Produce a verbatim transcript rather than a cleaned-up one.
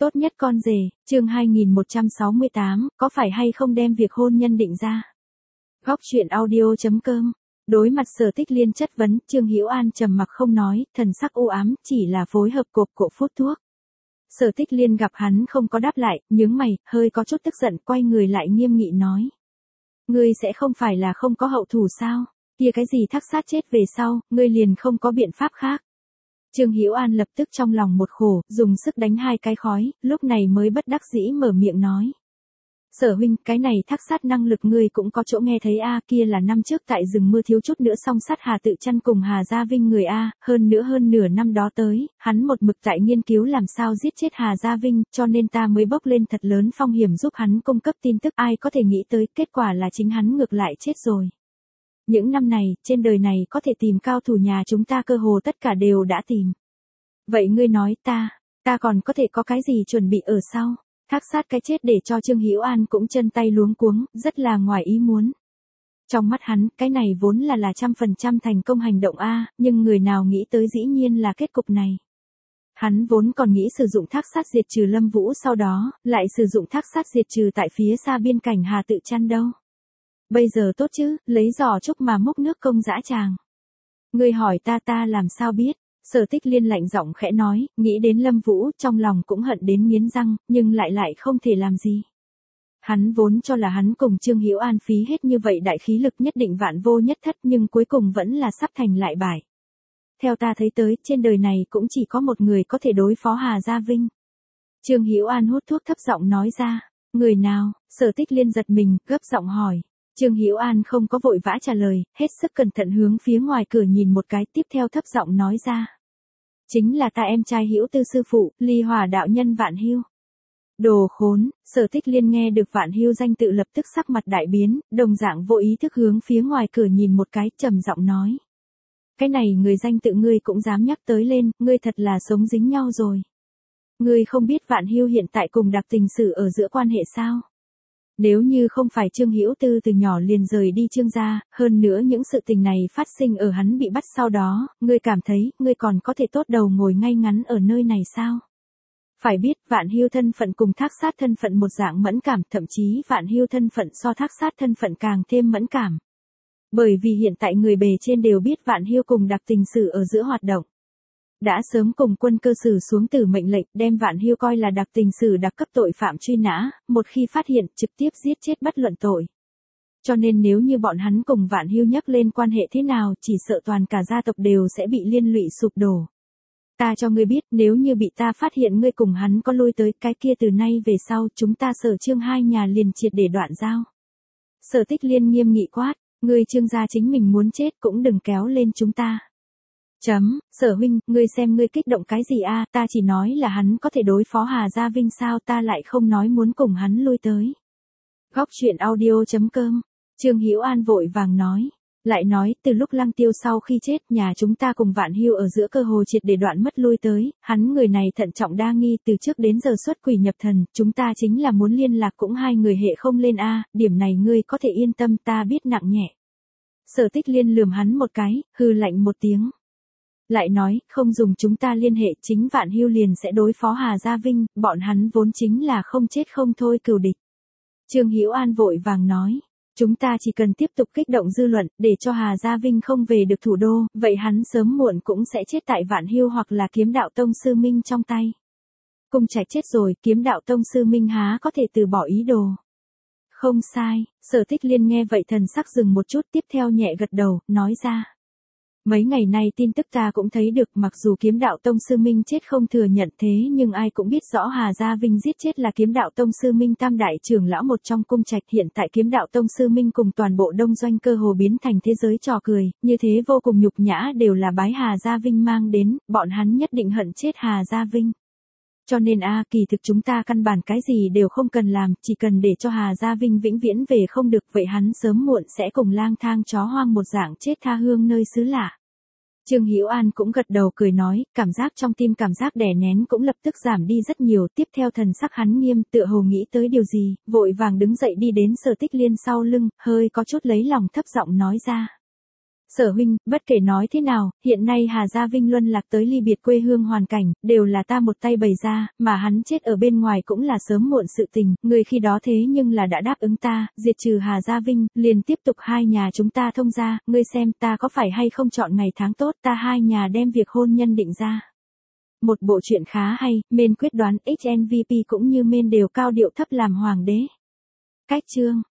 Tốt nhất con rể, chương hai nghìn một trăm sáu mươi tám, có phải hay không đem việc hôn nhân định ra? Góc truyện audio chấm com. Đối mặt Sở Tích Liên chất vấn, Trương Hữu An trầm mặc không nói, thần sắc u ám, chỉ là phối hợp cộp cộ phút thuốc. Sở Tích Liên gặp hắn không có đáp lại, nhướng mày, hơi có chút tức giận, quay người lại nghiêm nghị nói: "Ngươi sẽ không phải là không có hậu thủ sao? Kia cái gì thác sát chết về sau, ngươi liền không có biện pháp khác?" Trương Hữu An lập tức trong lòng một khổ, dùng sức đánh hai cái khói, lúc này mới bất đắc dĩ mở miệng nói: "Sở huynh, cái này thác sát năng lực ngươi cũng có chỗ nghe thấy a, kia là năm trước tại rừng mưa thiếu chút nữa song sát Hà Tự Chăn cùng Hà Gia Vinh người a, hơn nữa hơn nửa năm đó tới, hắn một mực tại nghiên cứu làm sao giết chết Hà Gia Vinh, cho nên ta mới bốc lên thật lớn phong hiểm giúp hắn cung cấp tin tức, ai có thể nghĩ tới, kết quả là chính hắn ngược lại chết rồi. Những năm này, trên đời này có thể tìm cao thủ nhà chúng ta cơ hồ tất cả đều đã tìm. Vậy ngươi nói ta, ta còn có thể có cái gì chuẩn bị ở sau?" Thác sát cái chết để cho Trương Hữu An cũng chân tay luống cuống, rất là ngoài ý muốn. Trong mắt hắn, cái này vốn là là trăm phần trăm thành công hành động a, nhưng người nào nghĩ tới dĩ nhiên là kết cục này. Hắn vốn còn nghĩ sử dụng thác sát diệt trừ Lâm Vũ, sau đó, lại sử dụng thác sát diệt trừ tại phía xa biên cảnh Hà Tự Chăn đâu. Bây giờ tốt chứ, lấy giỏ trúc mà múc nước công dã tràng. Ngươi hỏi ta ta làm sao biết? Sở Tích Liên lạnh giọng khẽ nói, nghĩ đến Lâm Vũ, trong lòng cũng hận đến nghiến răng, nhưng lại lại không thể làm gì. Hắn vốn cho là hắn cùng Trương Hữu An phí hết như vậy đại khí lực nhất định vạn vô nhất thất, nhưng cuối cùng vẫn là sắp thành lại bại. Theo ta thấy tới, trên đời này cũng chỉ có một người có thể đối phó Hà Gia Vinh. Trương Hữu An hút thuốc thấp giọng nói ra. Người nào? Sở Tích Liên giật mình, gấp giọng hỏi. Trương Hữu An không có vội vã trả lời, hết sức cẩn thận hướng phía ngoài cửa nhìn một cái, tiếp theo thấp giọng nói ra: "Chính là ta em trai Hữu Tư sư phụ, Ly Hỏa đạo nhân Vạn Hưu." Đồ khốn, Sở Tích Liên nghe được Vạn Hưu danh tự lập tức sắc mặt đại biến, đồng dạng vô ý thức hướng phía ngoài cửa nhìn một cái, trầm giọng nói: "Cái này người danh tự ngươi cũng dám nhắc tới lên, ngươi thật là sống dính nhau rồi. Ngươi không biết Vạn Hưu hiện tại cùng Đặc Tình Sử ở giữa quan hệ sao? Nếu như không phải Trương Hữu Tư từ nhỏ liền rời đi Trương gia, hơn nữa những sự tình này phát sinh ở hắn bị bắt sau đó, ngươi cảm thấy, ngươi còn có thể tốt đầu ngồi ngay ngắn ở nơi này sao? Phải biết, Vạn Hưu thân phận cùng thác sát thân phận một dạng mẫn cảm, thậm chí Vạn Hưu thân phận so thác sát thân phận càng thêm mẫn cảm. Bởi vì hiện tại người bề trên đều biết Vạn Hưu cùng Đặc Tình Sử ở giữa hoạt động. Đã sớm cùng quân cơ sử xuống từ mệnh lệnh, đem Vạn Hưu coi là Đặc Tình Sử đặc cấp tội phạm truy nã, một khi phát hiện, trực tiếp giết chết bất luận tội. Cho nên nếu như bọn hắn cùng Vạn Hưu nhắc lên quan hệ thế nào, chỉ sợ toàn cả gia tộc đều sẽ bị liên lụy sụp đổ. Ta cho ngươi biết, nếu như bị ta phát hiện ngươi cùng hắn có lui tới, cái kia từ nay về sau, chúng ta Sở Trương hai nhà liền triệt để đoạn giao." Sở Tích Liên nghiêm nghị quát: "Ngươi Trương gia chính mình muốn chết cũng đừng kéo lên chúng ta." Chấm, Sở huynh, ngươi xem ngươi kích động cái gì a, ta chỉ nói là hắn có thể đối phó Hà Gia Vinh sao, ta lại không nói muốn cùng hắn lui tới. Góc truyện audio chấm com. Trương Hữu An vội vàng nói. Lại nói, từ lúc Lăng Tiêu sau khi chết, nhà chúng ta cùng Vạn Hưu ở giữa cơ hồ triệt để đoạn mất lui tới, hắn người này thận trọng đa nghi, từ trước đến giờ xuất quỷ nhập thần, chúng ta chính là muốn liên lạc cũng hai người hệ không lên a, điểm này ngươi có thể yên tâm, ta biết nặng nhẹ. Sở Tích Liên lườm hắn một cái, hừ lạnh một tiếng. Lại nói, không dùng chúng ta liên hệ, chính Vạn Hưu liền sẽ đối phó Hà Gia Vinh, bọn hắn vốn chính là không chết không thôi cừu địch. Trương Hữu An vội vàng nói, chúng ta chỉ cần tiếp tục kích động dư luận, để cho Hà Gia Vinh không về được thủ đô, vậy hắn sớm muộn cũng sẽ chết tại Vạn Hưu hoặc là Kiếm Đạo Tông sư Minh trong tay. Cung Trạch chết rồi, Kiếm Đạo Tông sư Minh há có thể từ bỏ ý đồ. Không sai, Sở Tích Liên nghe vậy thần sắc dừng một chút, tiếp theo nhẹ gật đầu, nói ra. Mấy ngày nay tin tức ta cũng thấy được, mặc dù Kiếm Đạo Tông sư Minh chết không thừa nhận, thế nhưng ai cũng biết rõ Hà Gia Vinh giết chết là Kiếm Đạo Tông sư Minh tam đại trưởng lão một trong Cung Trạch, hiện tại Kiếm Đạo Tông sư Minh cùng toàn bộ Đông Doanh cơ hồ biến thành thế giới trò cười, như thế vô cùng nhục nhã đều là bái Hà Gia Vinh mang đến, bọn hắn nhất định hận chết Hà Gia Vinh. Cho nên a kỳ thực chúng ta căn bản cái gì đều không cần làm, chỉ cần để cho Hà Gia Vinh vĩnh viễn về không được, vậy hắn sớm muộn sẽ cùng lang thang chó hoang một dạng chết tha hương nơi xứ lạ. Trương Hữu An cũng gật đầu cười nói, cảm giác trong tim cảm giác đè nén cũng lập tức giảm đi rất nhiều, tiếp theo thần sắc hắn nghiêm, tựa hồ nghĩ tới điều gì, vội vàng đứng dậy đi đến Sở Tích Liên sau lưng, hơi có chút lấy lòng thấp giọng nói ra. Sở huynh, bất kể nói thế nào, hiện nay Hà Gia Vinh luân lạc tới ly biệt quê hương hoàn cảnh, đều là ta một tay bày ra, mà hắn chết ở bên ngoài cũng là sớm muộn sự tình, người khi đó thế nhưng là đã đáp ứng ta, diệt trừ Hà Gia Vinh, liền tiếp tục hai nhà chúng ta thông gia, ngươi xem ta có phải hay không chọn ngày tháng tốt, ta hai nhà đem việc hôn nhân định ra. Một bộ truyện khá hay, men quyết đoán ích en vê pê cũng như men đều cao điệu thấp làm hoàng đế. Cách chương